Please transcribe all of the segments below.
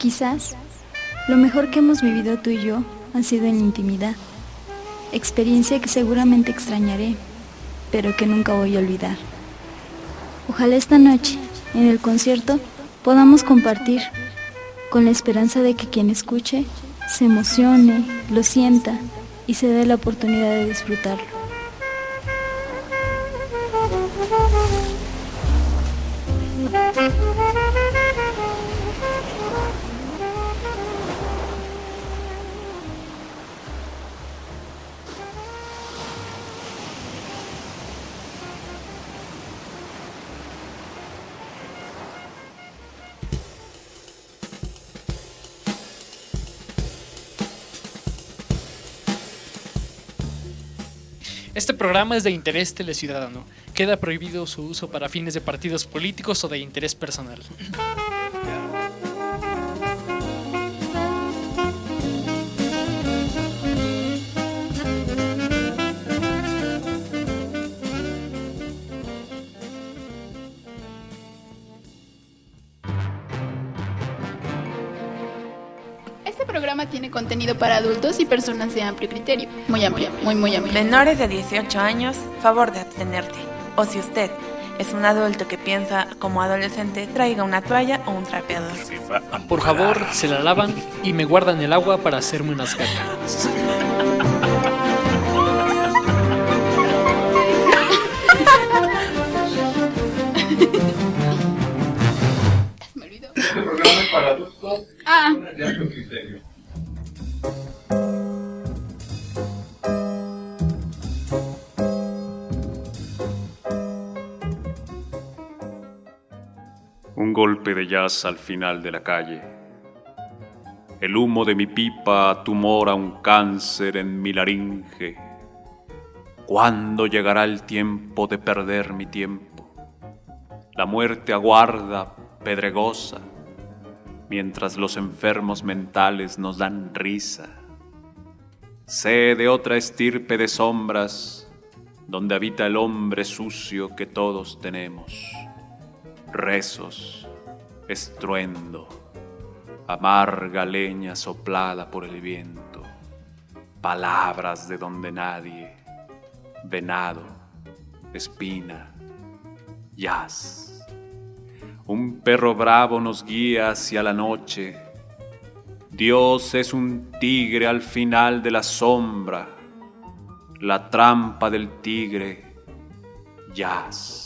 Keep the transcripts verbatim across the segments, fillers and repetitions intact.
Quizás lo mejor que hemos vivido tú y yo ha sido en la intimidad, experiencia que seguramente extrañaré, pero que nunca voy a olvidar. Ojalá esta noche, en el concierto, podamos compartir, con la esperanza de que quien escuche se emocione, lo sienta y se dé la oportunidad de disfrutarlo. Este programa es de interés teleciudadano. Queda prohibido su uso para fines de partidos políticos o de interés personal. Este programa tiene contenido para adultos y personas de amplio criterio. Muy amplio, muy, muy amplio. Menores de dieciocho años, favor de abstenerte. O si usted es un adulto que piensa como adolescente, traiga una toalla o un trapeador. Por favor, se la lavan y me guardan el agua para hacerme unas cacadas. Me olvidó. Este programa es para adultos Ah. de amplio criterio. Un golpe de jazz al final de la calle. El humo de mi pipa tumora un cáncer en mi laringe. ¿Cuándo llegará el tiempo de perder mi tiempo? La muerte aguarda, pedregosa, mientras los enfermos mentales nos dan risa. Sé de otra estirpe de sombras, donde habita el hombre sucio que todos tenemos. Rezos, estruendo, amarga leña soplada por el viento, palabras de donde nadie, venado, espina, jazz. Un perro bravo nos guía hacia la noche. Dios es un tigre al final de la sombra, la trampa del tigre, jazz.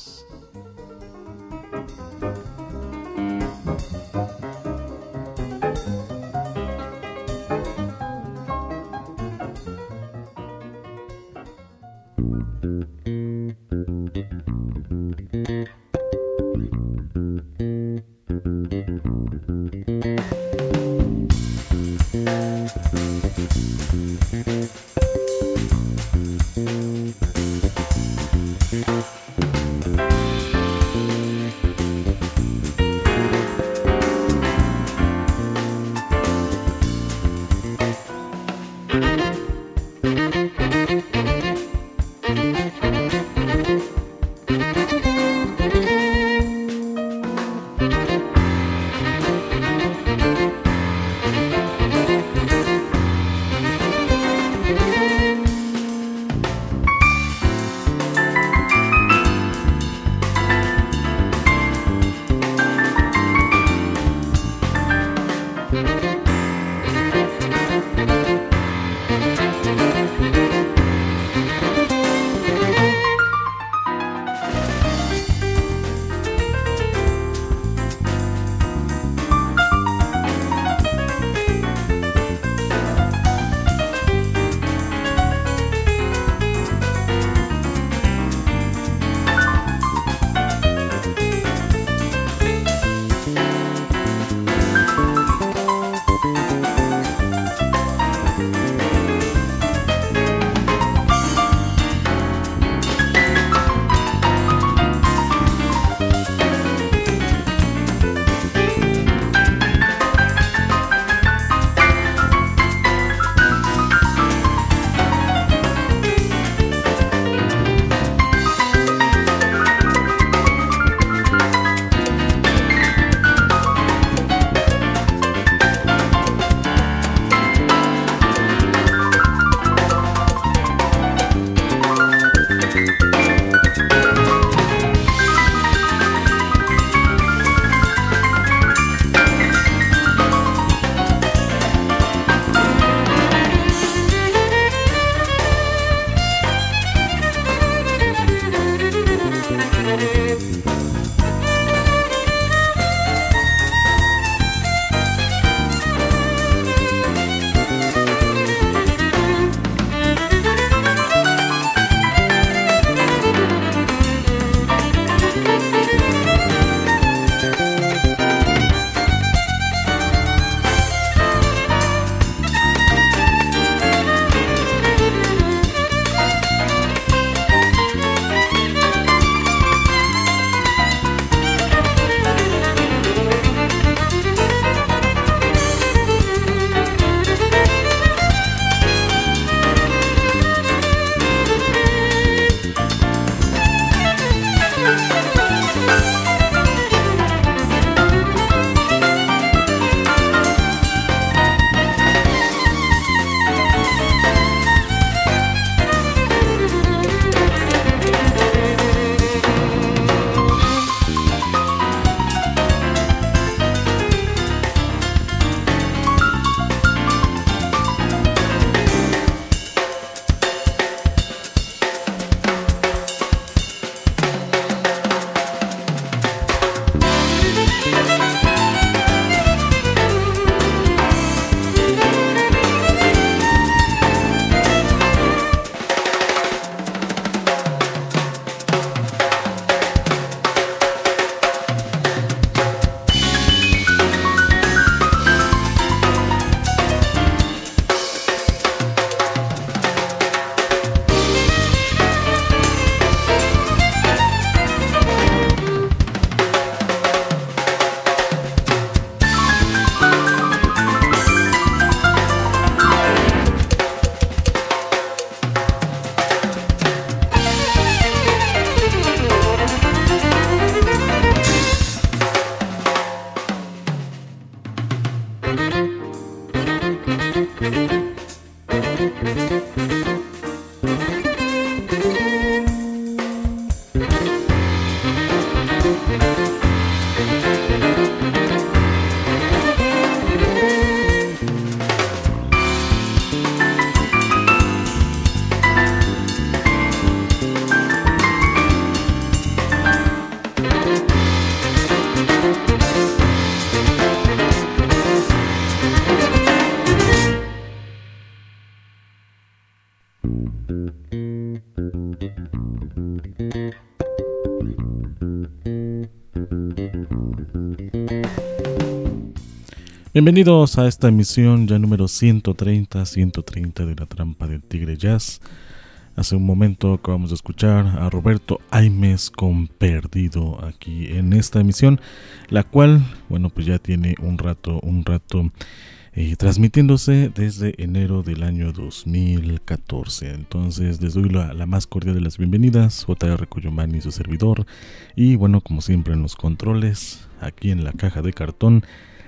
Bienvenidos a esta emisión ya número ciento treinta, ciento treinta de La Trampa del Tigre Jazz. Hace un momento acabamos de escuchar a Roberto Aimes con Perdido aquí en esta emisión, la cual, bueno, pues ya tiene un rato, un rato eh, transmitiéndose desde enero del año dos mil catorce. Entonces les doy la, la más cordial de las bienvenidas, J R Cuyumani y su servidor. Y bueno, como siempre en los controles, aquí en la caja de cartón,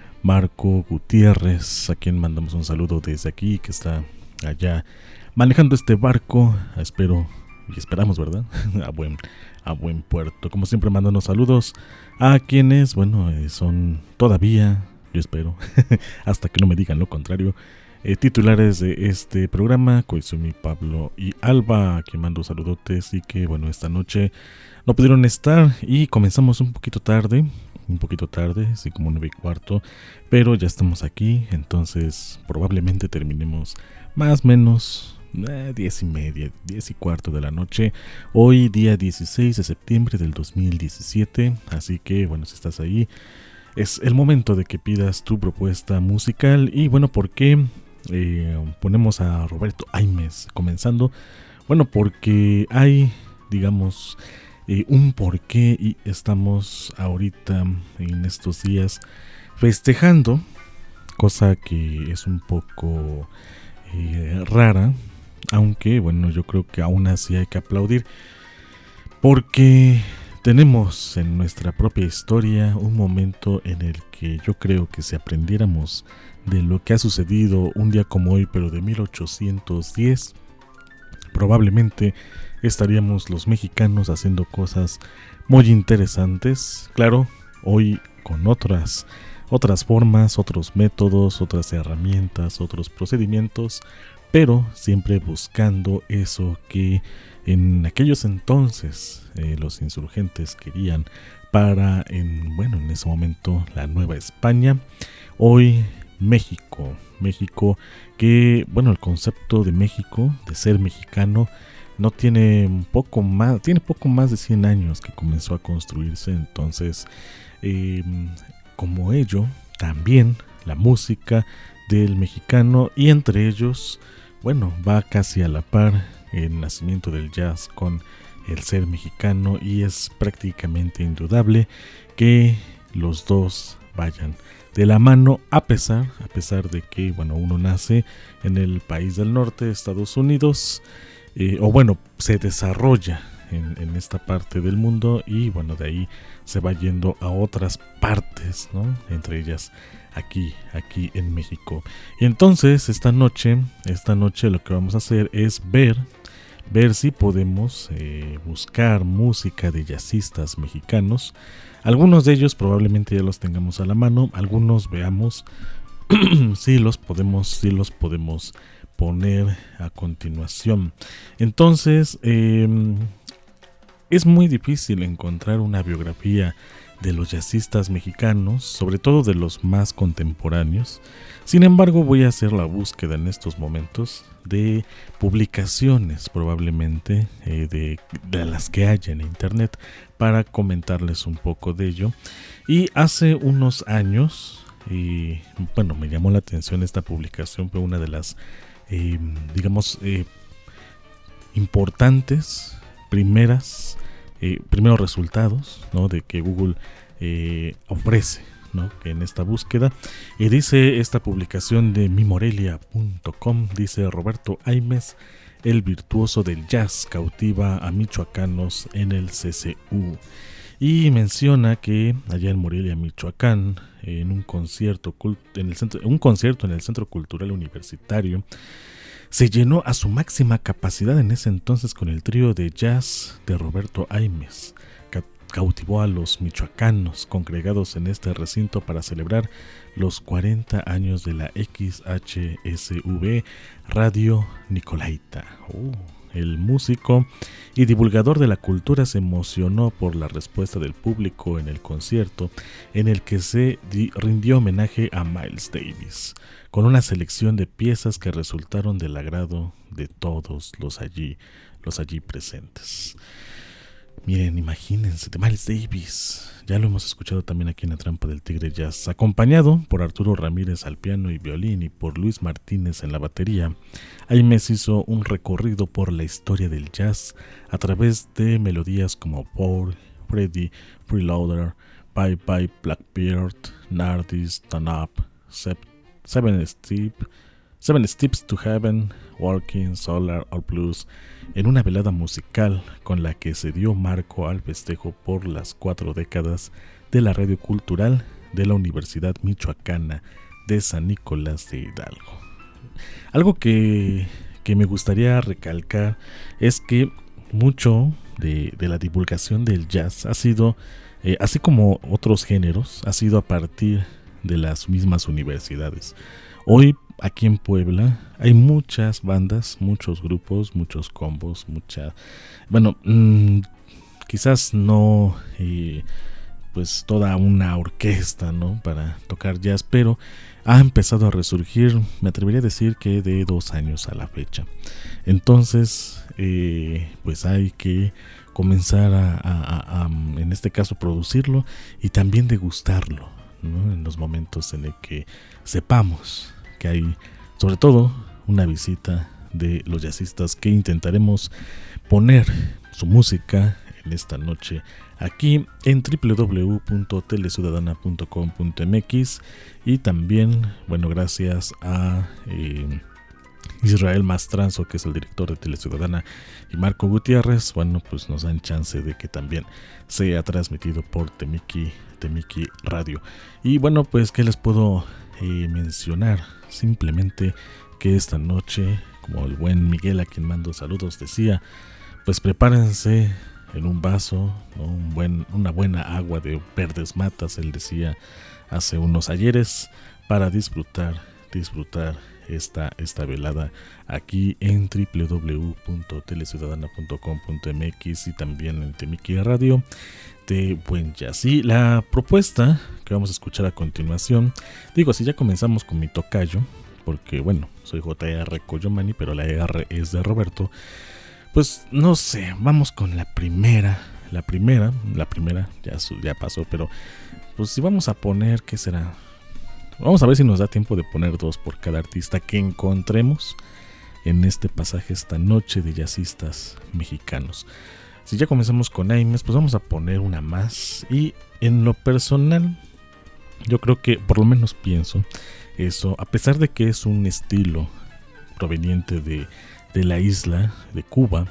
Marco Gutiérrez, a quien mandamos un saludo desde aquí, que está allá manejando este barco, espero y esperamos, ¿verdad? a buen a buen puerto. Como siempre, mandando saludos a quienes, bueno, eh, son todavía, yo espero, hasta que no me digan lo contrario, eh, titulares de este programa, Koizumi, Pablo y Alba, a quien mando saludotes y que, bueno, esta noche no pudieron estar y comenzamos un poquito tarde. Un poquito tarde, así como nueve y cuarto, pero ya estamos aquí, entonces probablemente terminemos más o menos eh, diez y media, diez y cuarto de la noche, hoy día dieciséis de septiembre del dos mil diecisiete, así que bueno, si estás ahí, es el momento de que pidas tu propuesta musical. Y bueno, ¿por qué eh, ponemos a Roberto Aimes comenzando? Bueno, porque hay, digamos, Eh, un porqué y estamos ahorita en estos días festejando, cosa que es un poco eh, rara, aunque bueno, yo creo que aún así hay que aplaudir, porque tenemos en nuestra propia historia un momento en el que yo creo que si aprendiéramos de lo que ha sucedido un día como hoy, pero de mil ochocientos diez, probablemente estaríamos los mexicanos haciendo cosas muy interesantes, claro, hoy con otras, otras formas, otros métodos, otras herramientas, otros procedimientos, pero siempre buscando eso que en aquellos entonces eh, los insurgentes querían para, en, bueno, en ese momento la Nueva España, hoy México, México que, bueno, el concepto de México, de ser mexicano, no tiene un poco más, tiene poco más de cien años que comenzó a construirse. Entonces, eh, como ello, también la música del mexicano, y entre ellos, bueno, va casi a la par el nacimiento del jazz con el ser mexicano, y es prácticamente indudable que los dos vayan de la mano, a pesar, a pesar de que, bueno, uno nace en el país del norte, Estados Unidos, Eh, o bueno, se desarrolla en, en esta parte del mundo, y bueno, de ahí se va yendo a otras partes, ¿no? Entre ellas aquí, aquí en México. Y entonces esta noche, esta noche lo que vamos a hacer es ver, ver si podemos eh, buscar música de jazzistas mexicanos. Algunos de ellos probablemente ya los tengamos a la mano, algunos veamos si los podemos, si los podemos poner a continuación. Entonces, eh, es muy difícil encontrar una biografía de los jazzistas mexicanos, sobre todo de los más contemporáneos. Sin embargo, voy a hacer la búsqueda en estos momentos de publicaciones, probablemente eh, de, de las que haya en internet, para comentarles un poco de ello. Y hace unos años, y bueno, me llamó la atención esta publicación, fue una de las Eh, digamos eh, importantes primeras eh, primeros resultados, ¿no?, de que Google eh, ofrece, ¿no?, que en esta búsqueda, y dice esta publicación de mi morelia punto com, dice: Roberto Aimes, el virtuoso del jazz, cautiva a michoacanos en el C C U. y menciona que allá en Morelia, Michoacán, en un concierto, en el centro, un concierto en el Centro Cultural Universitario, se llenó a su máxima capacidad en ese entonces con el trío de jazz de Roberto Aimes. Cautivó a los michoacanos congregados en este recinto para celebrar los cuarenta años de la X H S V Radio Nicolaita. Uh, el músico y divulgador de la cultura se emocionó por la respuesta del público en el concierto, en el que se di- rindió homenaje a Miles Davis, con una selección de piezas que resultaron del agrado de todos los allí, los allí presentes. Miren, imagínense, de Miles Davis, ya lo hemos escuchado también aquí en La Trampa del Tigre Jazz, acompañado por Arturo Ramírez al piano y violín y por Luis Martínez en la batería. Aimes hizo un recorrido por la historia del jazz a través de melodías como Paul, Freddie, Freeloader, Bye Bye Blackbeard, Nardis, Turn Up, Seven Steps, Seven Steps to Heaven, Walking, Solar or Blues, en una velada musical con la que se dio marco al festejo por las cuatro décadas de la radio cultural de la Universidad Michoacana de San Nicolás de Hidalgo. Algo que, que me gustaría recalcar es que mucho de, de la divulgación del jazz ha sido, eh, así como otros géneros, ha sido a partir de las mismas universidades. Hoy aquí en Puebla hay muchas bandas, muchos grupos, muchos combos, mucha, bueno, mmm, quizás no, eh, pues toda una orquesta, ¿no? Para tocar jazz, pero ha empezado a resurgir, me atrevería a decir que de dos años a la fecha. Entonces, eh, pues hay que comenzar a, a, a, a, en este caso, producirlo y también degustarlo, ¿no? En los momentos en el que sepamos que hay, sobre todo, una visita de los jazzistas que intentaremos poner su música en esta noche aquí en doble u doble u doble u punto teleciudadana punto com punto m x y también, bueno, gracias a eh, Israel Mastranzo, que es el director de Teleciudadana, y Marco Gutiérrez, bueno, pues nos dan chance de que también sea transmitido por Temiki, Temiki Radio. Y bueno, pues, ¿qué les puedo eh, mencionar? Simplemente que esta noche, como el buen Miguel, a quien mando saludos, decía, pues prepárense en un vaso, ¿no? un buen, una buena agua de verdes matas, él decía hace unos ayeres, para disfrutar, disfrutar esta, esta velada aquí en doble u doble u doble u punto teleciudadana punto com punto m x y también en Temiki Radio de buen jazz. Y la propuesta que vamos a escuchar a continuación, digo, si ya comenzamos con mi tocayo, porque bueno, soy J R Coyomani, pero la R es de Roberto, pues no sé, vamos con la primera, la primera, la primera, ya, ya pasó, pero pues si vamos a poner, ¿qué será? Vamos a ver si nos da tiempo de poner dos por cada artista que encontremos en este pasaje esta noche de jazzistas mexicanos. Si ya comenzamos con Aimes, pues vamos a poner una más. Y en lo personal, yo creo que, por lo menos pienso eso, a pesar de que es un estilo proveniente de, de la isla de Cuba,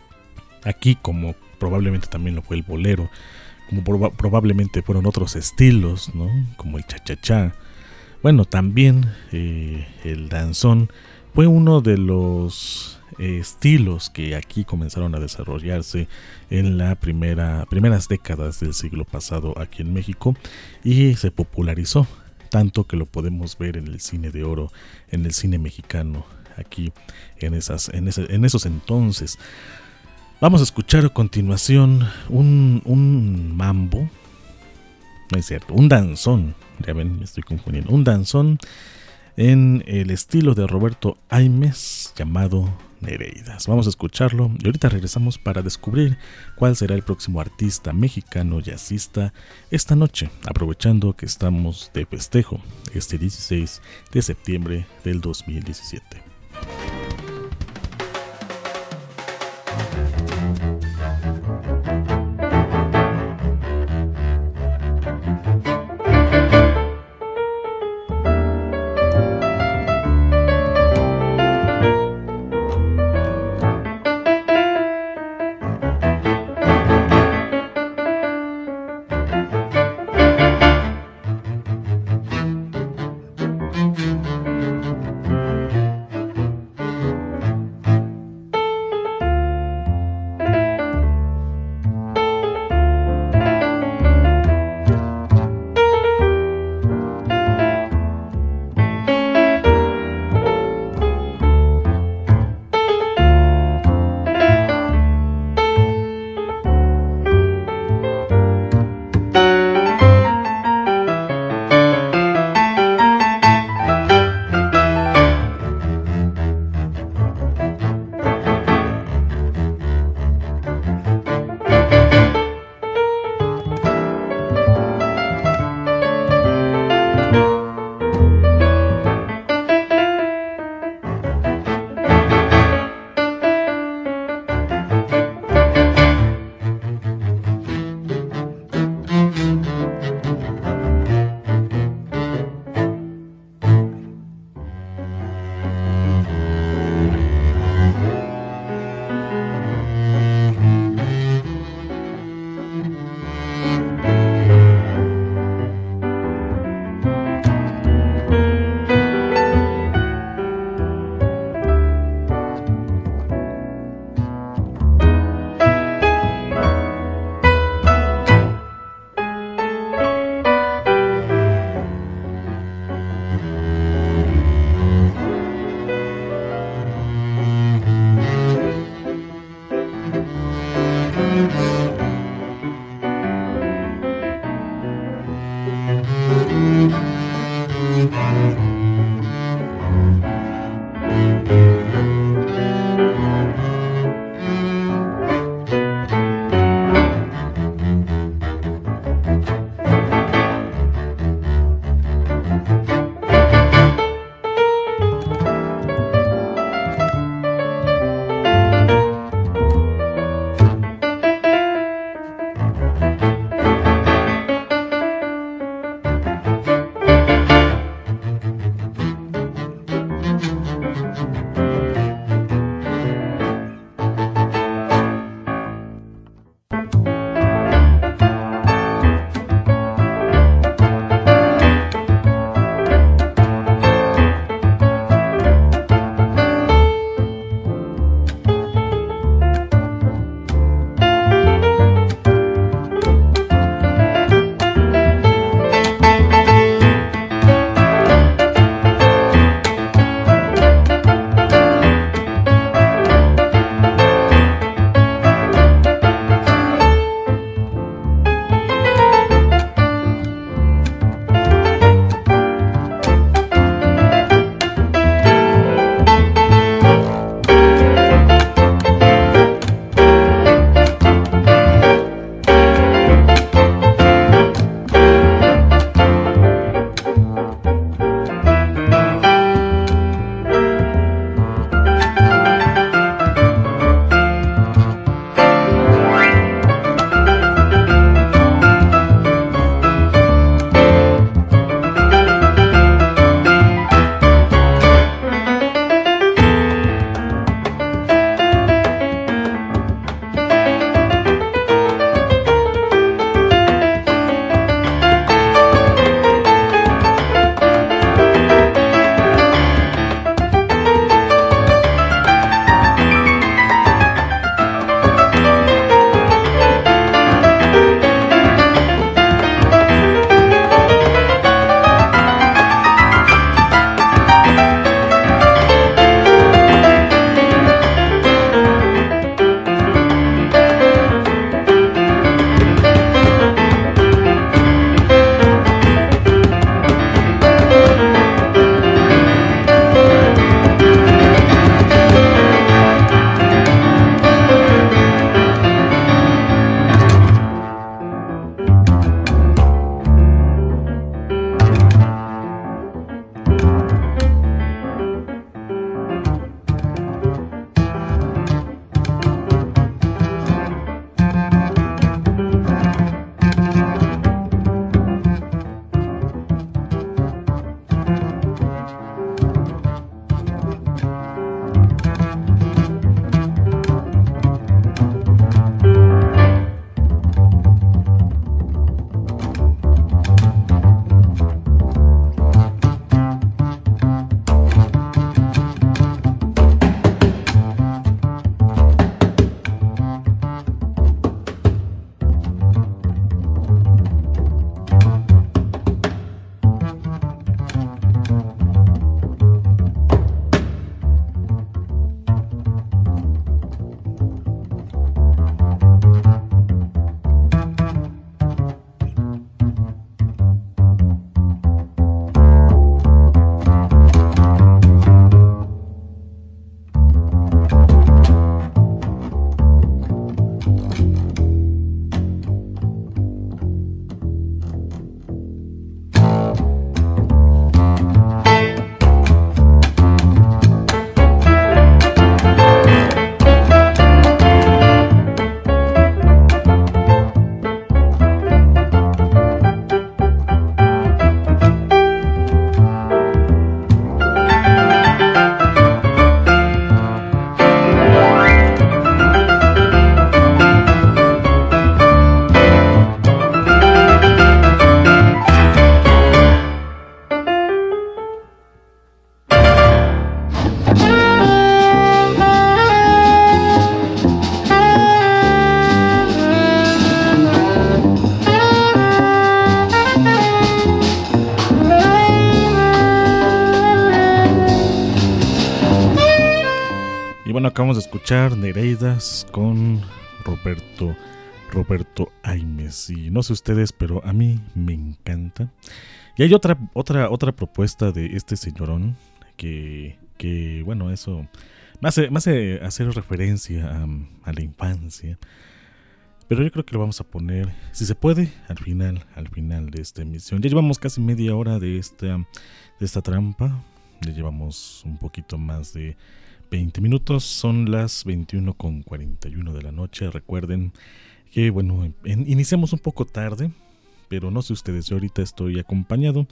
aquí como probablemente también lo fue el bolero, como proba- probablemente fueron otros estilos, ¿no? Como el cha-cha-cha. Bueno, también eh, el danzón fue uno de los eh, estilos que aquí comenzaron a desarrollarse en las primera, primeras décadas del siglo pasado aquí en México y se popularizó, tanto que lo podemos ver en el cine de oro, en el cine mexicano, aquí en, esas, en, ese, en esos entonces. Vamos a escuchar a continuación un, un mambo, no es cierto, un danzón. Ya ven, me estoy confundiendo. Un danzón en el estilo de Roberto Aimes llamado Nereidas. Vamos a escucharlo y ahorita regresamos para descubrir cuál será el próximo artista mexicano jazzista esta noche, aprovechando que estamos de festejo este dieciséis de septiembre del dos mil diecisiete. bueno, acabamos de escuchar Nereidas con Roberto, Roberto Aimes. Y no sé ustedes, pero a mí me encanta. Y hay otra, otra, otra propuesta de este señorón que, que bueno, eso me hace, me hace hacer referencia a, a la infancia. Pero yo creo que lo vamos a poner, si se puede, al final, al final de esta emisión. Ya llevamos casi media hora de esta, de esta trampa. Ya llevamos un poquito más de veinte minutos. Son las veintiuno con cuarenta y uno de la noche. Recuerden que, bueno, en, iniciamos un poco tarde, pero no sé ustedes, yo ahorita estoy acompañado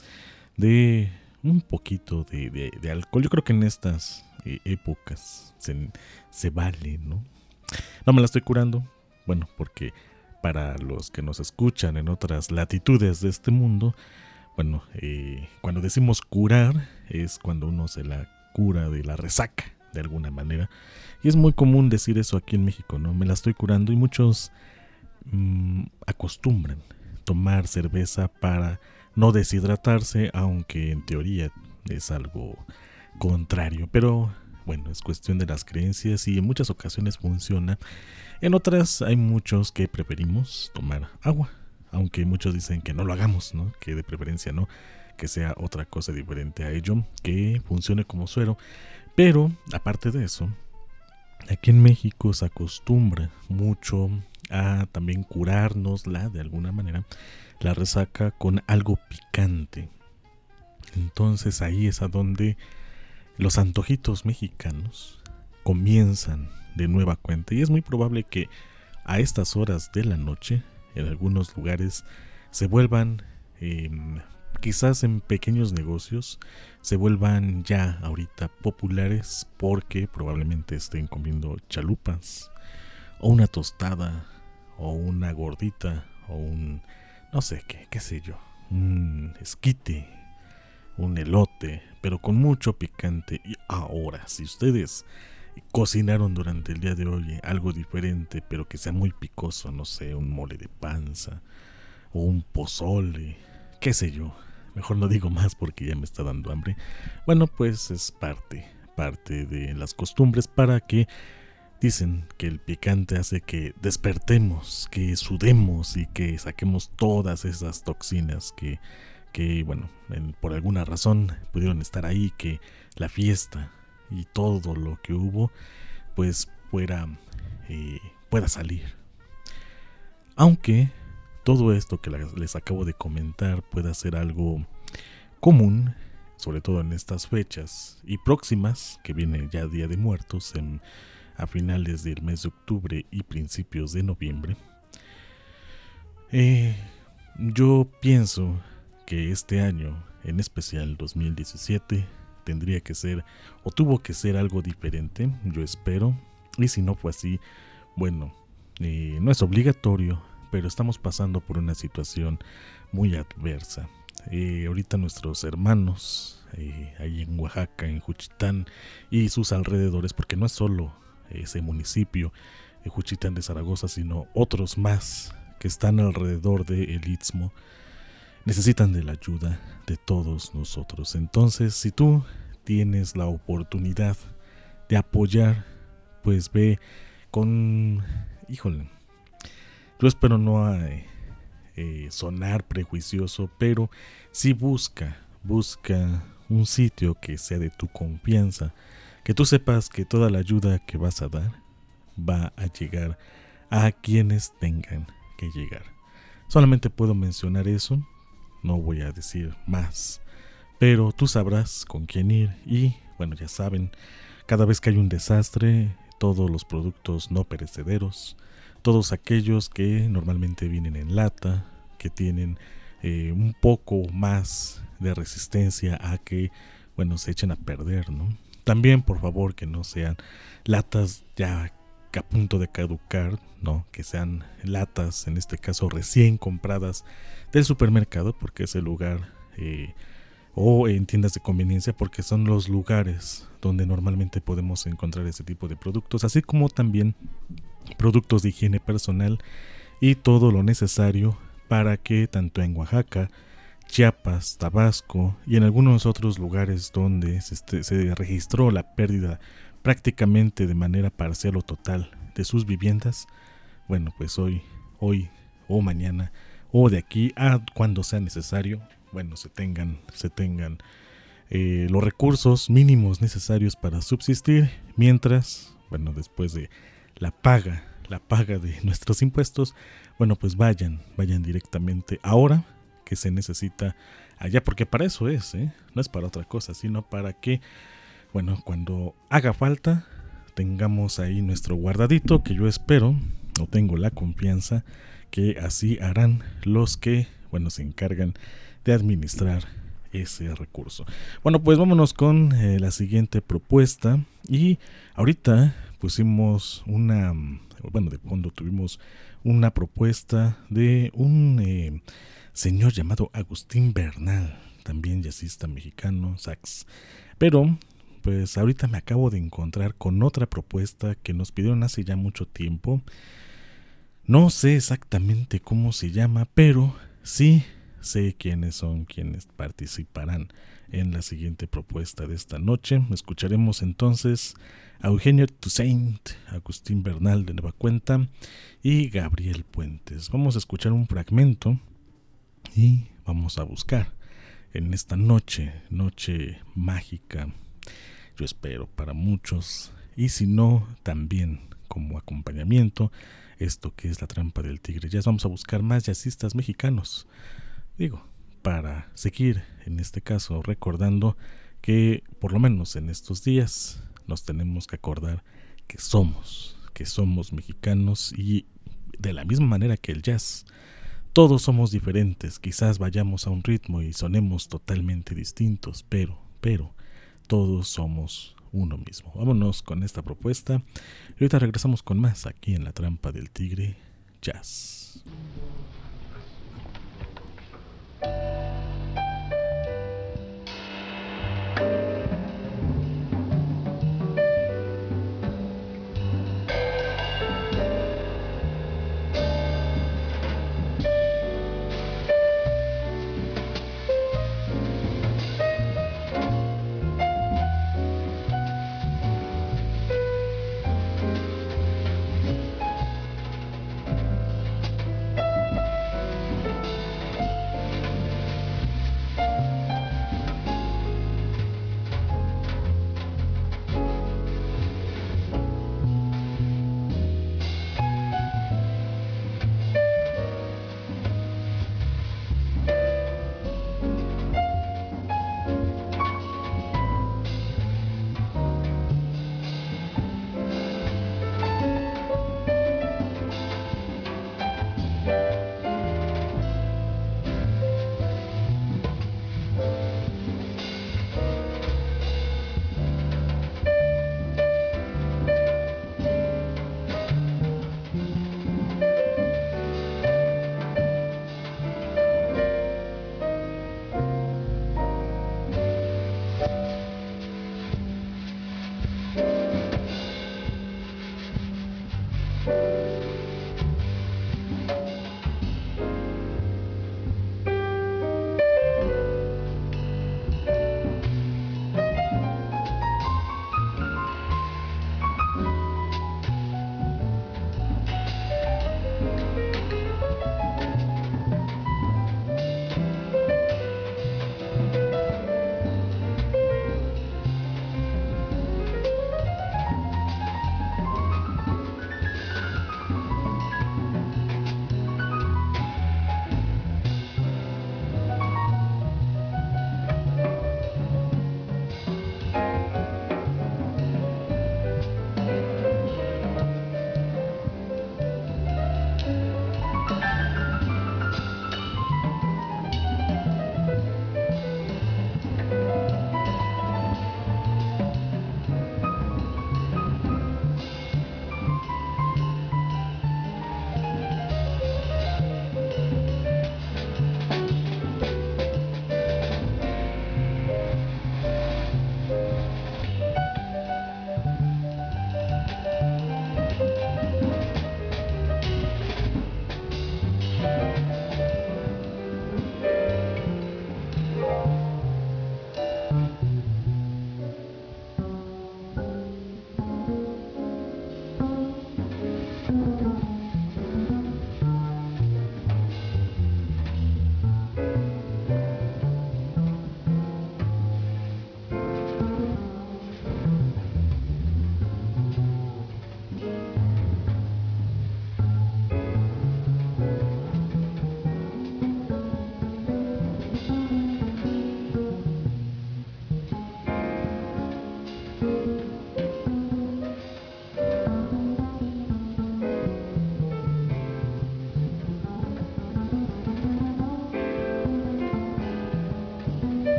de un poquito de, de, de alcohol. Yo creo que en estas eh, épocas se, se vale, ¿no? No me la estoy curando. Bueno, porque para los que nos escuchan en otras latitudes de este mundo, bueno, eh, cuando decimos curar es cuando uno se la cura de la resaca, de alguna manera. Y es muy común decir eso aquí en México, ¿no? Me la estoy curando, y muchos mmm, acostumbran tomar cerveza para no deshidratarse, aunque en teoría es algo contrario. Pero bueno, es cuestión de las creencias y en muchas ocasiones funciona. En otras hay muchos que preferimos tomar agua, aunque muchos dicen que no lo hagamos, ¿no? Que de preferencia no, que sea otra cosa diferente a ello, que funcione como suero. Pero aparte de eso, aquí en México se acostumbra mucho a también curárnosla de alguna manera, la resaca, con algo picante. Entonces ahí es a donde los antojitos mexicanos comienzan de nueva cuenta, y es muy probable que a estas horas de la noche en algunos lugares se vuelvan, eh, quizás en pequeños negocios, se vuelvan ya ahorita populares, porque probablemente estén comiendo chalupas o una tostada o una gordita o un, no sé qué, qué sé yo, un esquite, un elote, pero con mucho picante. Y ahora, si ustedes cocinaron durante el día de hoy algo diferente, pero que sea muy picoso, no sé, un mole de panza o un pozole, qué sé yo, mejor no digo más porque ya me está dando hambre. Bueno, pues es parte, parte de las costumbres, para que dicen que el picante hace que despertemos, que sudemos y que saquemos todas esas toxinas que, que bueno, en, por alguna razón pudieron estar ahí, que la fiesta y todo lo que hubo pues fuera, eh, pueda salir. Aunque todo esto que les acabo de comentar pueda ser algo común, sobre todo en estas fechas y próximas, que viene ya Día de Muertos en, a finales del mes de octubre y principios de noviembre, eh, yo pienso que este año, en especial dos mil diecisiete, tendría que ser, o tuvo que ser, algo diferente, yo espero. Y si no fue así, bueno, eh, no es obligatorio, pero estamos pasando por una situación muy adversa. Eh, ahorita nuestros hermanos, eh, ahí en Oaxaca, en Juchitán y sus alrededores, porque no es solo ese municipio, eh, Juchitán de Zaragoza, sino otros más que están alrededor del Istmo, necesitan de la ayuda de todos nosotros. Entonces, si tú tienes la oportunidad de apoyar, pues ve con, híjole, yo espero no eh, eh, sonar prejuicioso, pero sí busca, busca un sitio que sea de tu confianza, que tú sepas que toda la ayuda que vas a dar va a llegar a quienes tengan que llegar. Solamente puedo mencionar eso, no voy a decir más, pero tú sabrás con quién ir. Y bueno, ya saben, cada vez que hay un desastre, todos los productos no perecederos, todos aquellos que normalmente vienen en lata, que tienen eh, un poco más de resistencia a que, bueno, se echen a perder, ¿no? También, por favor, que no sean latas ya a punto de caducar, ¿no? Que sean latas, en este caso recién compradas del supermercado, porque es el lugar, eh, o en tiendas de conveniencia, porque son los lugares donde normalmente podemos encontrar ese tipo de productos, así como también productos de higiene personal y todo lo necesario para que tanto en Oaxaca, Chiapas, Tabasco y en algunos otros lugares donde se, se registró la pérdida prácticamente de manera parcial o total de sus viviendas, bueno, pues hoy, hoy o mañana o de aquí a cuando sea necesario, bueno, se tengan, se tengan eh, los recursos mínimos necesarios para subsistir, mientras, bueno, después de la paga, la paga de nuestros impuestos, bueno, pues vayan, vayan directamente ahora que se necesita allá, porque para eso es, ¿eh? No es para otra cosa, sino para que, bueno, cuando haga falta, tengamos ahí nuestro guardadito, que yo espero, o tengo la confianza, que así harán los que, bueno, se encargan de administrar ese recurso. Bueno, pues vámonos con eh, la siguiente propuesta. Y ahorita pusimos una, bueno, de fondo tuvimos una propuesta de un eh, señor llamado Agustín Bernal, también jazzista mexicano, sax. Pero pues ahorita me acabo de encontrar con otra propuesta que nos pidieron hace ya mucho tiempo. No sé exactamente cómo se llama, pero sí sé quiénes son quienes participarán en la siguiente propuesta de esta noche. Escucharemos entonces a Eugenio Toussaint, Agustín Bernal de nueva cuenta y Gabriel Puentes. Vamos a escuchar un fragmento y vamos a buscar en esta noche, noche mágica, yo espero para muchos, y si no, también como acompañamiento, esto que es la trampa del tigre. Ya vamos a buscar más jazzistas mexicanos, digo, para seguir en este caso recordando que por lo menos en estos días nos tenemos que acordar que somos, que somos mexicanos, y de la misma manera que el jazz, todos somos diferentes. Quizás vayamos a un ritmo y sonemos totalmente distintos, pero, pero, todos somos uno mismo. Vámonos con esta propuesta y ahorita regresamos con más aquí en La Trampa del Tigre Jazz.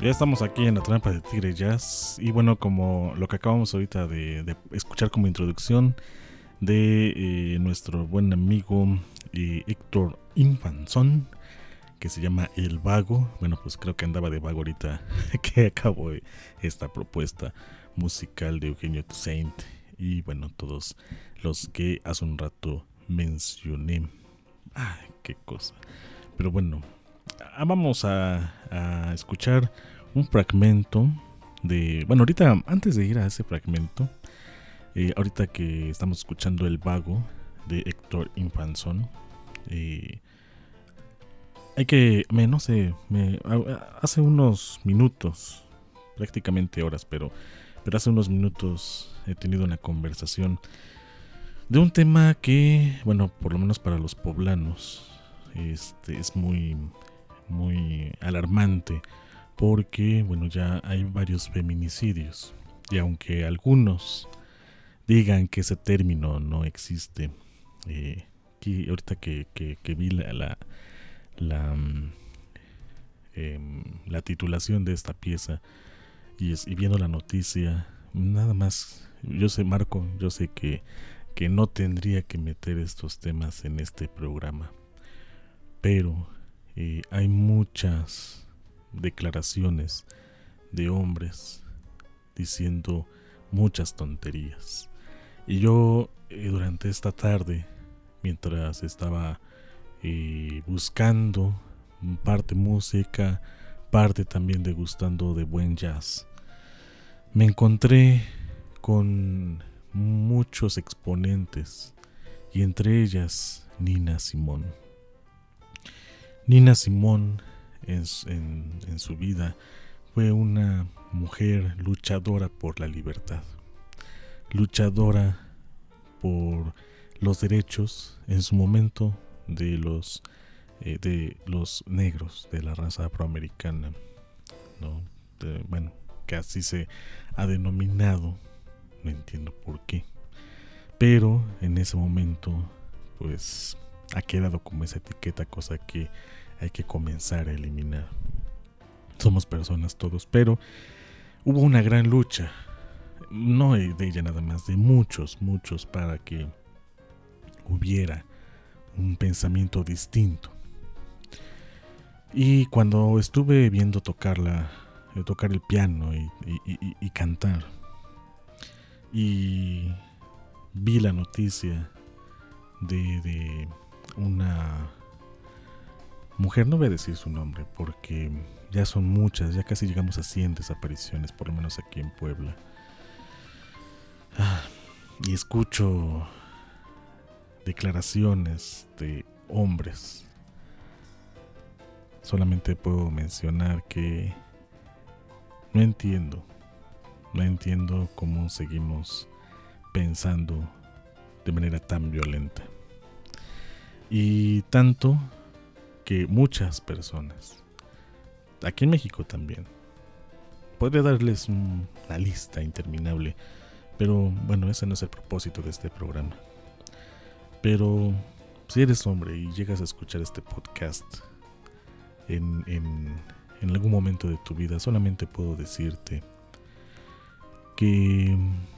Ya estamos aquí en la trampa de Tigre Jazz. Y bueno, como lo que acabamos ahorita de, de escuchar como introducción de eh, nuestro buen amigo eh, Héctor Infanzón, que se llama El Vago. Bueno, pues creo que andaba de vago ahorita que acabó esta propuesta musical de Eugenio Toussaint. Y bueno, todos los que hace un rato mencioné. Ay, qué cosa. Pero bueno, vamos a, a escuchar un fragmento de... Bueno, ahorita, antes de ir a ese fragmento, eh, ahorita que estamos escuchando El Vago de Héctor Infanzón, eh, hay que... Me, no sé, me, hace unos minutos, prácticamente horas, pero, pero hace unos minutos he tenido una conversación de un tema que, bueno, por lo menos para los poblanos, este, es muy, muy alarmante. Porque, bueno, ya hay varios feminicidios. Y aunque algunos digan que ese término no existe, eh, que ahorita que, que, que vi la la, la, eh, la titulación de esta pieza y, es, y viendo la noticia, nada más, yo sé, Marco, yo sé que, que no tendría que meter estos temas en este programa. Pero eh, hay muchas declaraciones de hombres diciendo muchas tonterías. Y yo eh, durante esta tarde, mientras estaba eh, buscando parte música, parte también degustando de buen jazz, me encontré con muchos exponentes, y entre ellas Nina Simone. Nina Simone En, en, en su vida fue una mujer luchadora por la libertad, luchadora por los derechos en su momento de los eh, de los negros, de la raza afroamericana, ¿no? De, bueno, que así se ha denominado, no entiendo por qué, pero en ese momento pues ha quedado como esa etiqueta, cosa que hay que comenzar a eliminar. Somos personas todos, pero hubo una gran lucha, no de ella nada más, de muchos, muchos, para que hubiera un pensamiento distinto. Y cuando estuve viendo tocarla, tocar el piano y, y, y, y cantar, y vi la noticia de, de una mujer, no voy a decir su nombre porque ya son muchas, ya casi llegamos a cien desapariciones, por lo menos aquí en Puebla. Ah, y escucho declaraciones de hombres. Solamente puedo mencionar que no entiendo, no entiendo cómo seguimos pensando de manera tan violenta. Y tanto que muchas personas, aquí en México también, podría darles un, una lista interminable, pero bueno, ese no es el propósito de este programa. Pero si eres hombre y llegas a escuchar este podcast en, en, en algún momento de tu vida, solamente puedo decirte que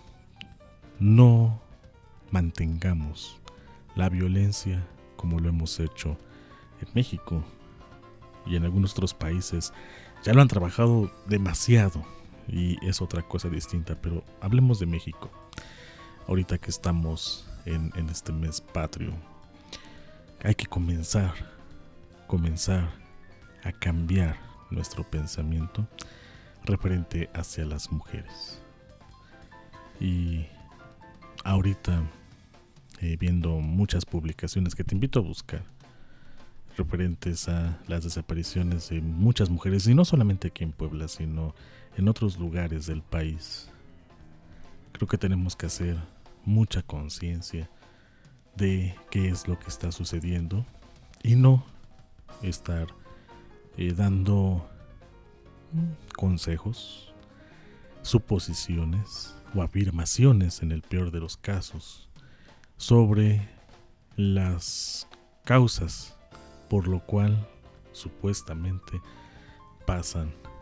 no mantengamos la violencia como lo hemos hecho en México y en algunos otros países. Ya lo han trabajado demasiado y es otra cosa distinta, pero hablemos de México ahorita que estamos en, en este mes patrio. Hay que comenzar comenzar a cambiar nuestro pensamiento referente hacia las mujeres. Y ahorita eh, viendo muchas publicaciones que te invito a buscar referentes a las desapariciones de muchas mujeres, y no solamente aquí en Puebla, sino en otros lugares del país. Creo que tenemos que hacer mucha conciencia de qué es lo que está sucediendo y no estar eh, dando consejos, suposiciones o afirmaciones, en el peor de los casos, sobre las causas por lo cual supuestamente pasan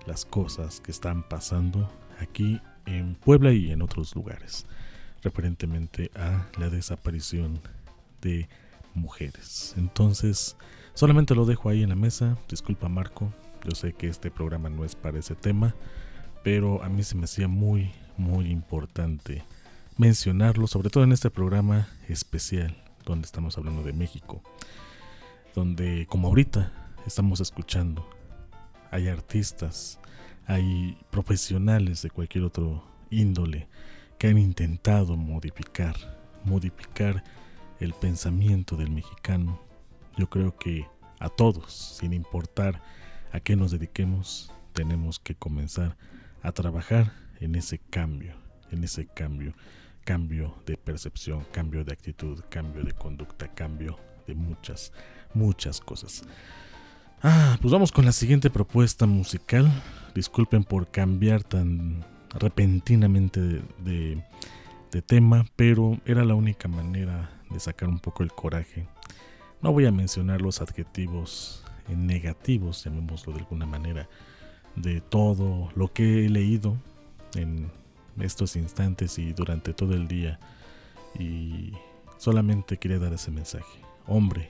las cosas que están pasando aquí en Puebla y en otros lugares, referentemente a la desaparición de mujeres. Entonces, solamente lo dejo ahí en la mesa. Disculpa, Marco, yo sé que este programa no es para ese tema, pero a mí se me hacía muy, muy importante mencionarlo, sobre todo en este programa especial donde estamos hablando de México, donde, como ahorita estamos escuchando, hay artistas, hay profesionales de cualquier otro índole que han intentado modificar, modificar el pensamiento del mexicano. Yo creo que a todos, sin importar a qué nos dediquemos, tenemos que comenzar a trabajar en ese cambio, en ese cambio, cambio de percepción, cambio de actitud, cambio de conducta, cambio de muchas, muchas cosas. Ah, pues vamos con la siguiente propuesta musical. Disculpen por cambiar tan repentinamente de, de, de tema, pero era la única manera de sacar un poco el coraje. No voy a mencionar los adjetivos negativos, llamémoslo de alguna manera, de todo lo que he leído en estos instantes y durante todo el día, y solamente quería dar ese mensaje. Hombre,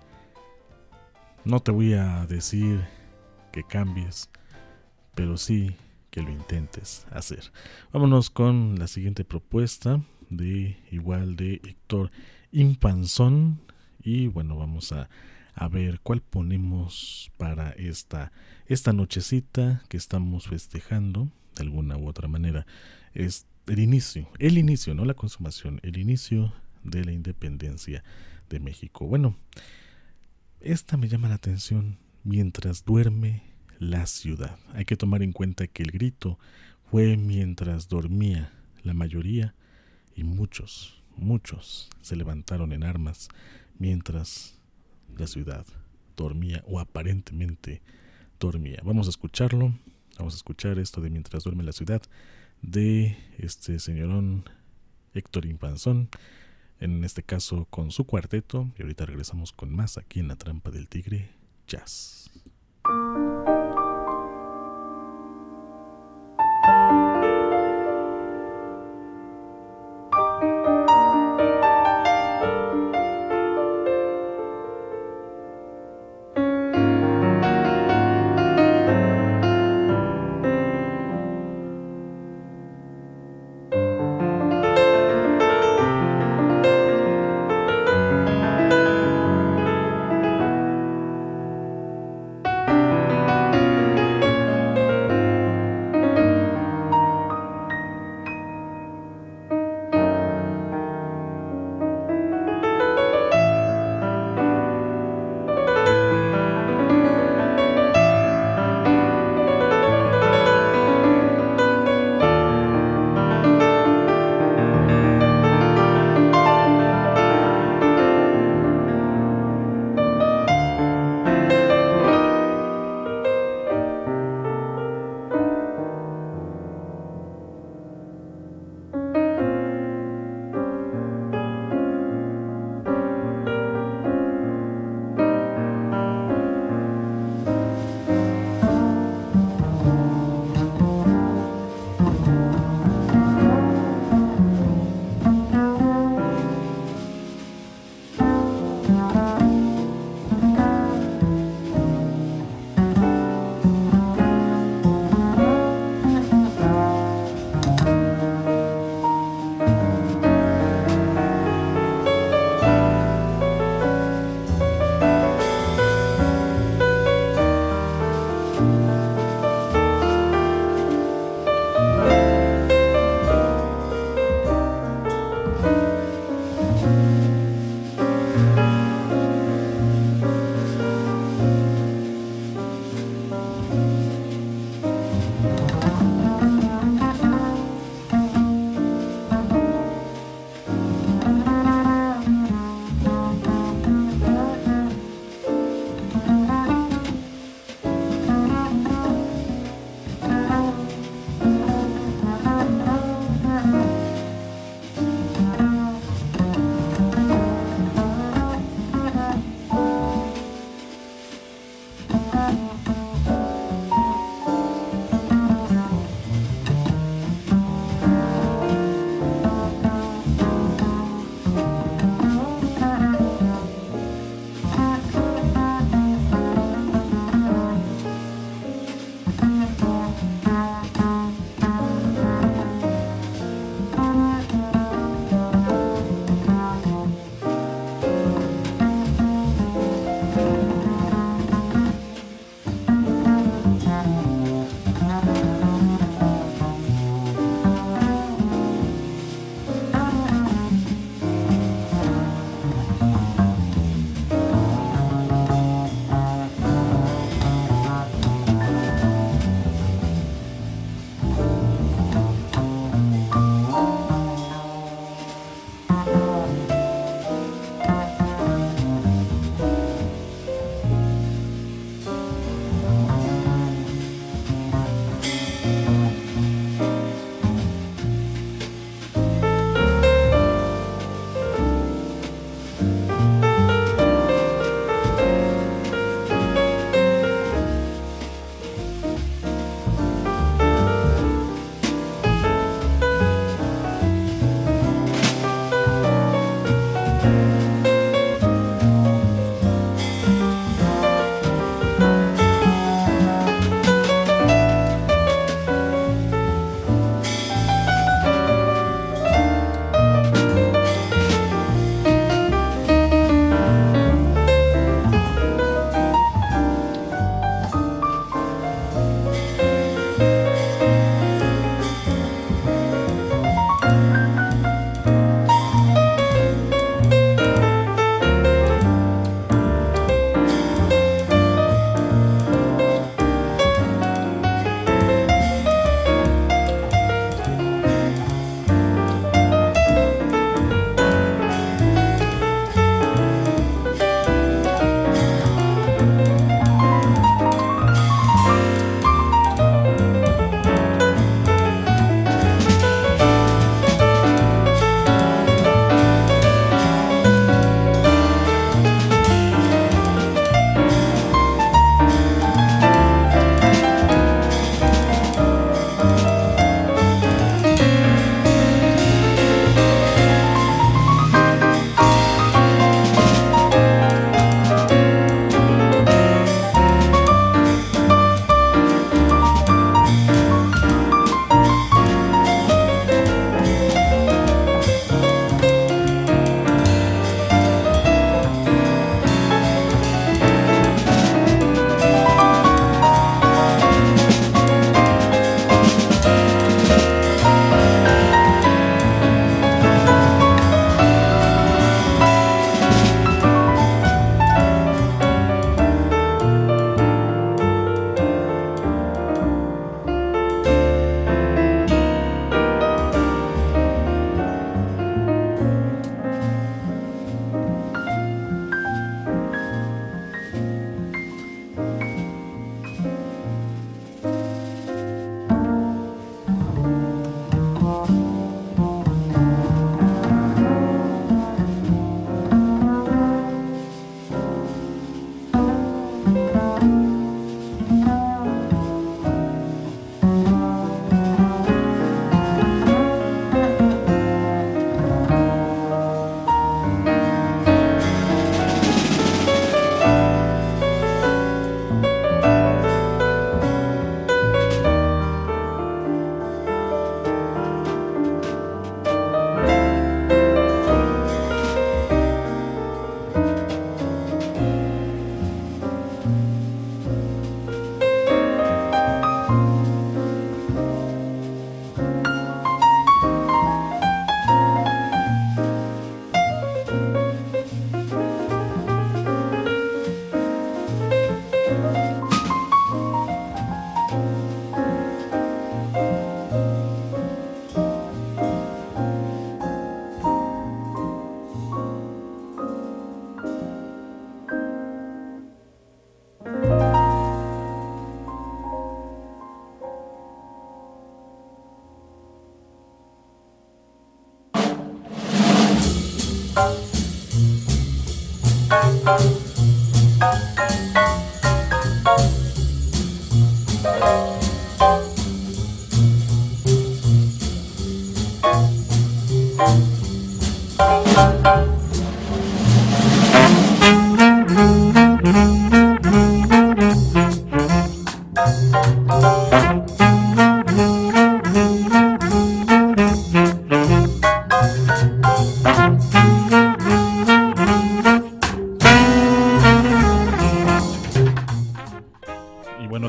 no te voy a decir que cambies, pero sí que lo intentes hacer. Vámonos con la siguiente propuesta, de igual de Héctor Infanzón, y bueno, vamos a, a ver cuál ponemos para esta, esta nochecita que estamos festejando de alguna u otra manera. Es el inicio, el inicio, no la consumación, el inicio de la independencia de México. Bueno, esta me llama la atención. Mientras duerme la ciudad. Hay que tomar en cuenta que el grito fue mientras dormía la mayoría, y muchos, muchos se levantaron en armas mientras la ciudad dormía, o aparentemente dormía. Vamos a escucharlo, vamos a escuchar esto de Mientras duerme la ciudad, de este señorón Héctor Infanzón, en este caso con su cuarteto, y ahorita regresamos con más aquí en La Trampa del Tigre Jazz. Thank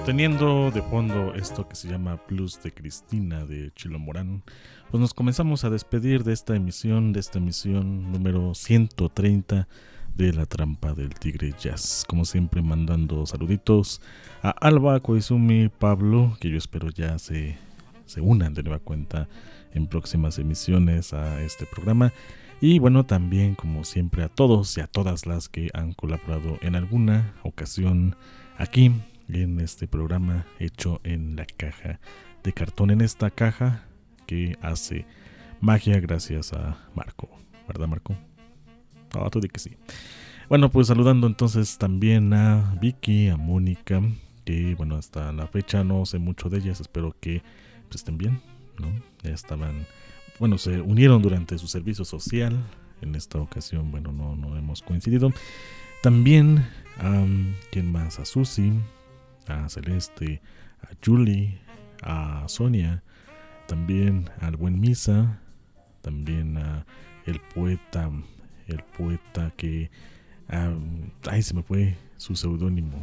teniendo de fondo esto que se llama Plus de Cristina de Chilo Morán, pues nos comenzamos a despedir de esta emisión, de esta emisión número ciento treinta de La Trampa del Tigre Jazz. Como siempre, mandando saluditos a Alba, Koizumi, Pablo, que yo espero ya se, se unan de nueva cuenta en próximas emisiones a este programa. Y bueno, también como siempre a todos y a todas las que han colaborado en alguna ocasión aquí en este programa hecho en la caja de cartón, en esta caja que hace magia gracias a Marco, ¿verdad, Marco? Ah, tú di que sí. Bueno, pues saludando entonces también a Vicky, a Mónica, que bueno, hasta la fecha no sé mucho de ellas, espero que pues, estén bien, ¿no? Ya estaban, bueno, se unieron durante su servicio social, en esta ocasión, bueno, no, no hemos coincidido. También, um, ¿quién más? A Susi, a Celeste, a Julie, a Sonia, también al buen Misa, también a el poeta, el poeta que, um, ay, se me fue su seudónimo,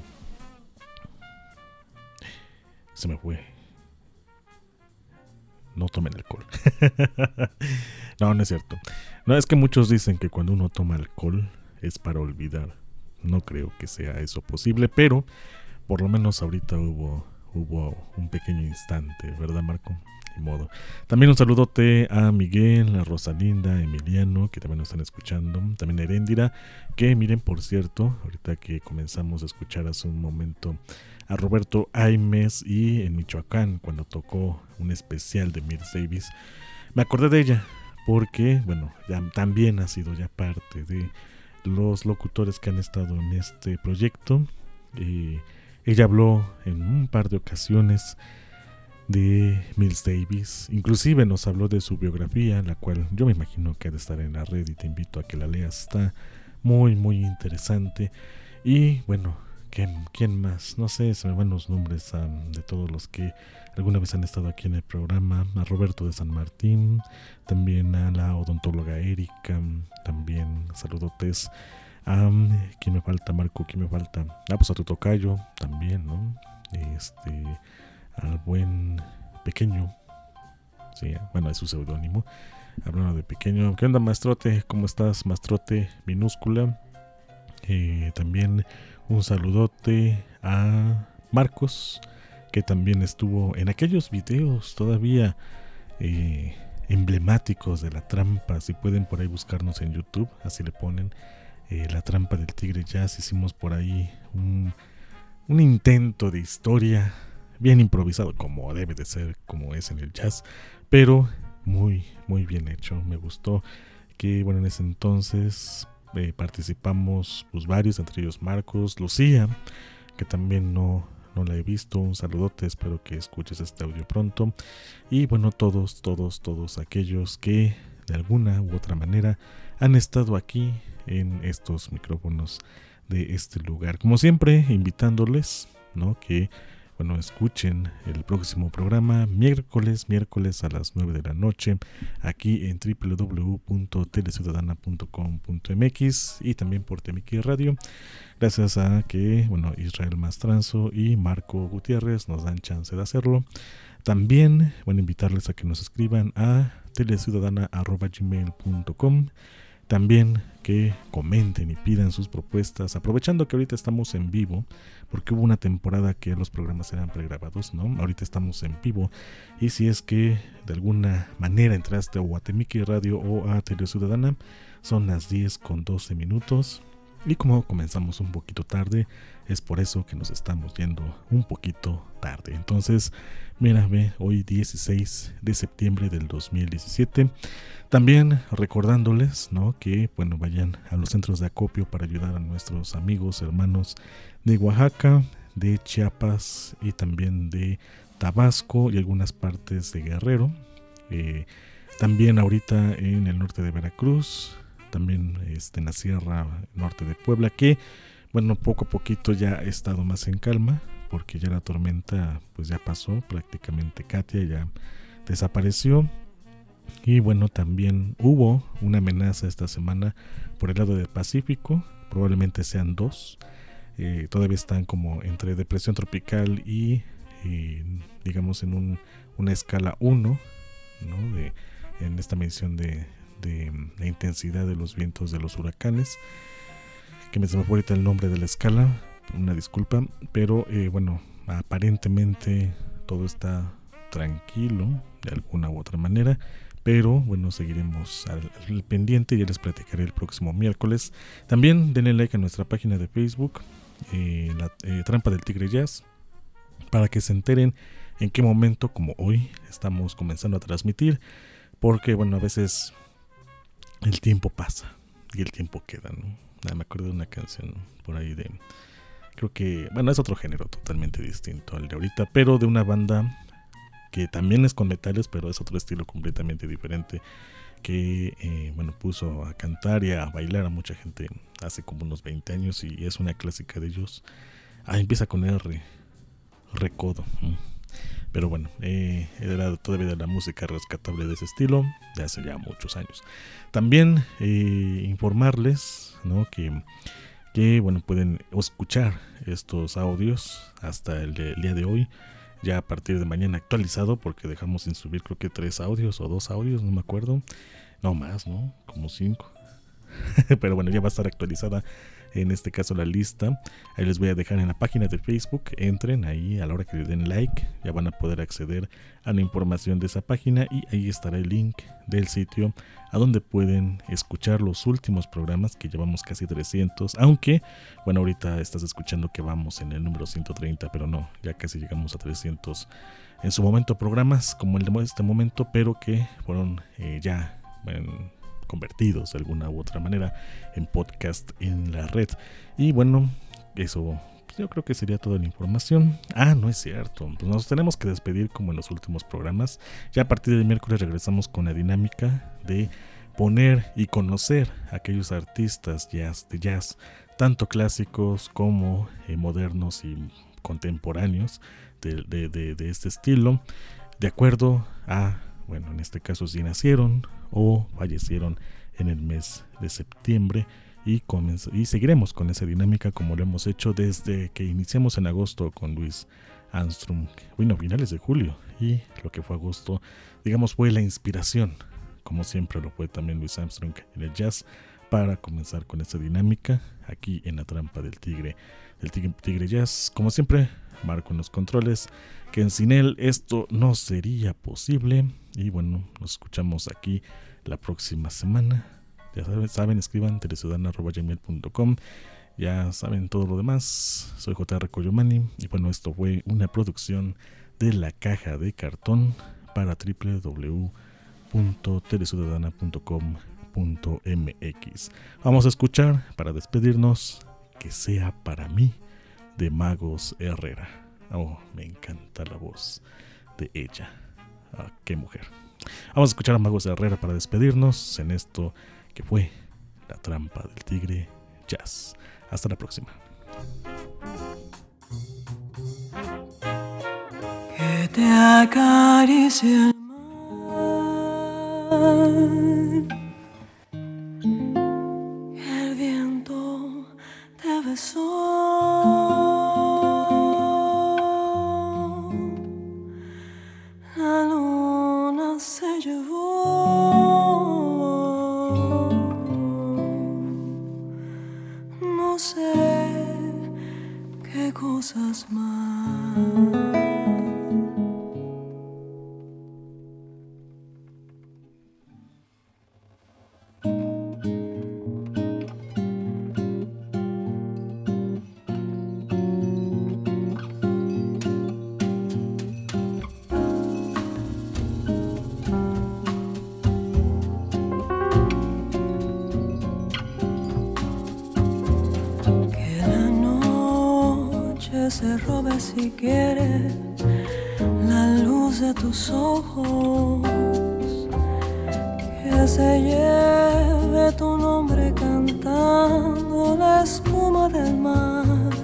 se me fue, no tomen alcohol. No, no es cierto. No, es que muchos dicen que cuando uno toma alcohol es para olvidar. No creo que sea eso posible, pero por lo menos ahorita hubo, hubo un pequeño instante, ¿verdad, Marco? De modo. También un saludote a Miguel, a Rosalinda, Emiliano, que también nos están escuchando. También a Heréndira, que miren, por cierto, ahorita que comenzamos a escuchar hace un momento a Roberto Aimes y en Michoacán, cuando tocó un especial de Miles Davis, me acordé de ella, porque, bueno, ya, también ha sido ya parte de los locutores que han estado en este proyecto. Eh, ella habló en un par de ocasiones de Miles Davis, inclusive nos habló de su biografía, la cual yo me imagino que ha de estar en la red y te invito a que la leas, está muy muy interesante. Y bueno, ¿quién, quién más? No sé, se me van los nombres um, de todos los que alguna vez han estado aquí en el programa. A Roberto de San Martín, también a la odontóloga Erika, también saludotes a um, ¿quién me falta, Marco? ¿Quién me falta? Ah, pues a tu tocayo también, ¿no? Este, al buen Pequeño, sí, bueno, es su seudónimo, hablando de Pequeño. ¿Qué onda, Maestrote? ¿Cómo estás, Maestrote minúscula? Eh, también un saludote a Marcos, que también estuvo en aquellos videos todavía eh, emblemáticos de La Trampa. Si pueden por ahí buscarnos en YouTube, así le ponen eh, La Trampa del Tigre Jazz. Hicimos por ahí un, un intento de historia bien improvisado, como debe de ser, como es en el jazz, pero muy muy bien hecho. Me gustó que, bueno, en ese entonces eh, participamos pues varios, entre ellos Marcos, Lucía, que también no, no la he visto. Un saludote, espero que escuches este audio pronto. Y bueno, todos, todos, todos aquellos que de alguna u otra manera han estado aquí en estos micrófonos de este lugar. Como siempre, invitándoles, ¿no?, que bueno, escuchen el próximo programa miércoles, miércoles a las nueve de la noche, aquí en doble u doble u doble u punto teleciudadana punto com punto m x y también por Temiki Radio. Gracias a que, bueno, Israel Mastranzo y Marco Gutiérrez nos dan chance de hacerlo. También, bueno, invitarles a que nos escriban a teleciudadana arroba gmail punto com. También que comenten y pidan sus propuestas, aprovechando que ahorita estamos en vivo, porque hubo una temporada que los programas eran pregrabados, ¿no? Ahorita estamos en vivo, y si es que de alguna manera entraste o a Temiki Radio o a Teleciudadana, son las diez con doce minutos, y como comenzamos un poquito tarde, es por eso que nos estamos yendo un poquito tarde. Entonces, mira, ve, hoy dieciséis de septiembre del dos mil diecisiete, también recordándoles, ¿no?, que bueno, vayan a los centros de acopio para ayudar a nuestros amigos, hermanos de Oaxaca, de Chiapas y también de Tabasco y algunas partes de Guerrero. Eh, también ahorita en el norte de Veracruz, también este, en la sierra norte de Puebla, que bueno, poco a poquito ya ha estado más en calma, porque ya la tormenta pues ya pasó, prácticamente Katia ya desapareció. Y bueno, también hubo una amenaza esta semana por el lado del Pacífico, probablemente sean dos. eh, todavía están como entre depresión tropical y, y digamos en un, una escala uno, ¿no? De, en esta medición de, de la intensidad de los vientos de los huracanes, que me se me fue ahorita el nombre de la escala, una disculpa, pero eh, bueno, aparentemente todo está tranquilo de alguna u otra manera, pero bueno, seguiremos al, al pendiente y ya les platicaré el próximo miércoles. También denle like a nuestra página de Facebook, eh, la eh, Trampa del Tigre Jazz, para que se enteren en qué momento, como hoy, estamos comenzando a transmitir, porque bueno, a veces el tiempo pasa y el tiempo queda, ¿no? Ah, me acuerdo de una canción por ahí de, creo que, bueno, es otro género totalmente distinto al de ahorita, pero de una banda que también es con metales, pero es otro estilo completamente diferente, que eh, bueno, puso a cantar y a bailar a mucha gente hace como unos veinte años, y es una clásica de ellos. Ah, empieza con R, Recodo. Pero bueno, eh, era todavía de la música rescatable de ese estilo, de hace ya muchos años. También eh, informarles, ¿no?, que, que bueno, pueden escuchar estos audios hasta el, de, el día de hoy, ya a partir de mañana actualizado, porque dejamos sin subir creo que tres audios o dos audios, no me acuerdo, no más, ¿no? Como cinco. Pero bueno, ya va a estar actualizada en este caso la lista. Ahí les voy a dejar en la página de Facebook. Entren ahí a la hora que le den like, ya van a poder acceder a la información de esa página, y ahí estará el link del sitio a donde pueden escuchar los últimos programas, que llevamos casi trescientos, aunque bueno, ahorita estás escuchando que vamos en el número ciento treinta, pero no, ya casi llegamos a trescientos en su momento programas como el de este momento, pero que fueron eh, ya bueno, convertidos de alguna u otra manera en podcast en la red. Y bueno, eso yo creo que sería toda la información. Ah, no es cierto, pues nos tenemos que despedir como en los últimos programas. Ya a partir del miércoles regresamos con la dinámica de poner y conocer a aquellos artistas jazz, de jazz, tanto clásicos como eh, modernos y contemporáneos de, de, de, de este estilo, de acuerdo a, bueno, en este caso si nacieron o fallecieron en el mes de septiembre, y, comenz- y seguiremos con esa dinámica como lo hemos hecho desde que iniciamos en agosto con Louis Armstrong, bueno, finales de julio, y lo que fue agosto, digamos, fue la inspiración, como siempre lo fue también Louis Armstrong en el jazz, para comenzar con esta dinámica aquí en la Trampa del Tigre, el Tigre, Tigre Jazz. Como siempre, Marco en los controles, que sin él esto no sería posible. Y bueno, nos escuchamos aquí la próxima semana. Ya saben, saben escriban teresudana arroba gmail punto com. Ya saben todo lo demás. Soy J R Coyomani, y bueno, esto fue una producción de La Caja de Cartón para doble u doble u doble u punto teresudana punto com punto m x. Vamos a escuchar, para despedirnos, Que sea para mí, de Magos Herrera. Oh, me encanta la voz de ella. Ah, qué mujer. Vamos a escuchar a Magos Herrera para despedirnos en esto que fue La Trampa del Tigre Jazz. Hasta la próxima. Que te acaricie el mar, el viento te besó, la luna se llevó, no sé qué cosas más. Se robe si quiere la luz de tus ojos, que se lleve tu nombre cantando la espuma del mar,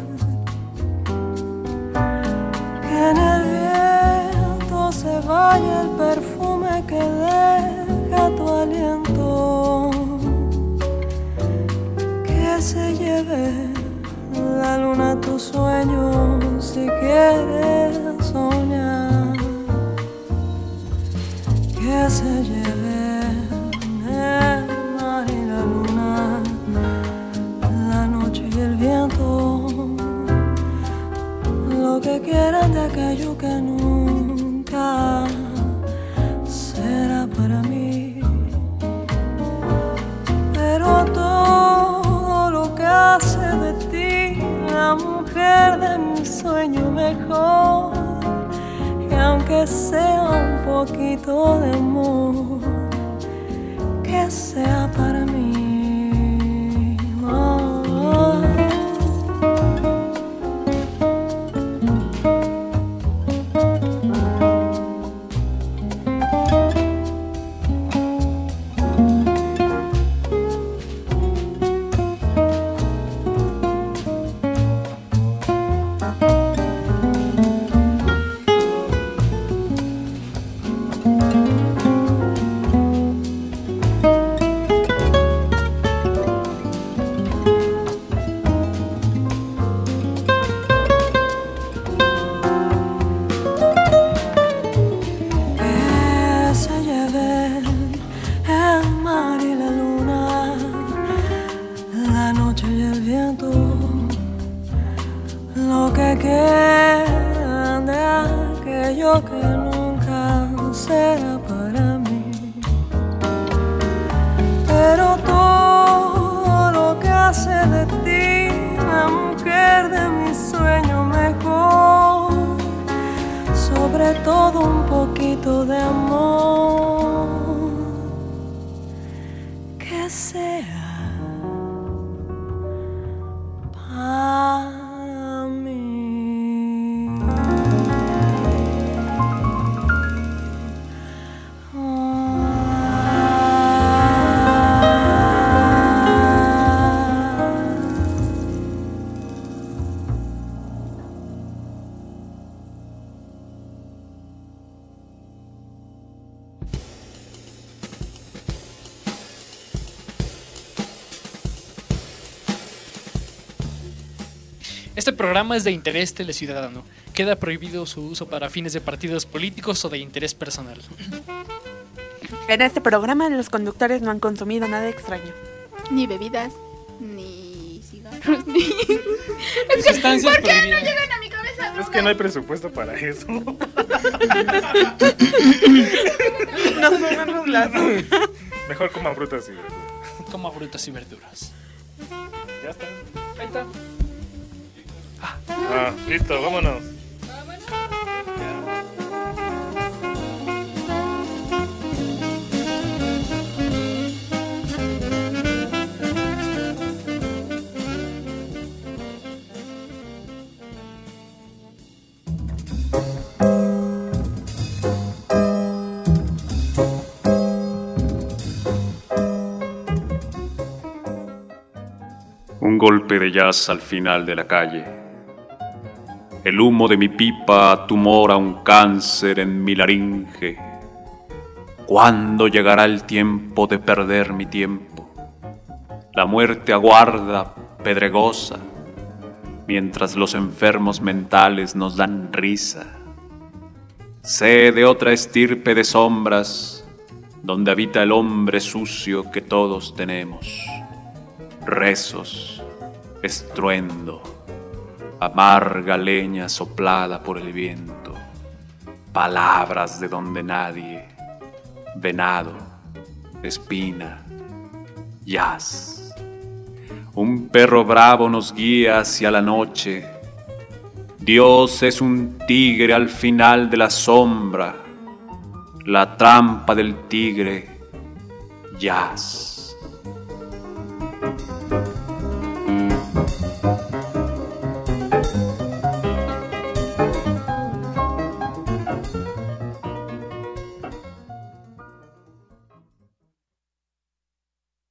que en el viento se vaya el perfume que deja tu aliento, que se lleve la luna tus sueños si quieres soñar. Que se lleven el mar y la luna, la noche y el viento, lo que quieran de aquello que nunca será para mí. Pero todo lo que hace de ti la mujer de mi sueño mejor, y aunque sea un poquito de amor, que sea para mí. Oh, oh. Este programa es de interés teleciudadano. Queda prohibido su uso para fines de partidos políticos o de interés personal. En este programa los conductores no han consumido nada extraño. Ni bebidas, ni cigarros, ni... Es que, Sustancias ¿por qué no prohibidas. llegan a mi cabeza? Es que no hay presupuesto para eso. No comemos las... Mejor coman frutas y verduras. Como frutas y verduras. Ya está. Ahí está. Ah, listo, vámonos. Un golpe de jazz al final de la calle. El humo de mi pipa tumora un cáncer en mi laringe. ¿Cuándo llegará el tiempo de perder mi tiempo? La muerte aguarda, pedregosa, mientras los enfermos mentales nos dan risa. Sé de otra estirpe de sombras, donde habita el hombre sucio que todos tenemos. Rezos, estruendo, amarga leña soplada por el viento, palabras de donde nadie, venado, espina, jazz. Un perro bravo nos guía hacia la noche. Dios es un tigre al final de la sombra, la trampa del tigre, jazz.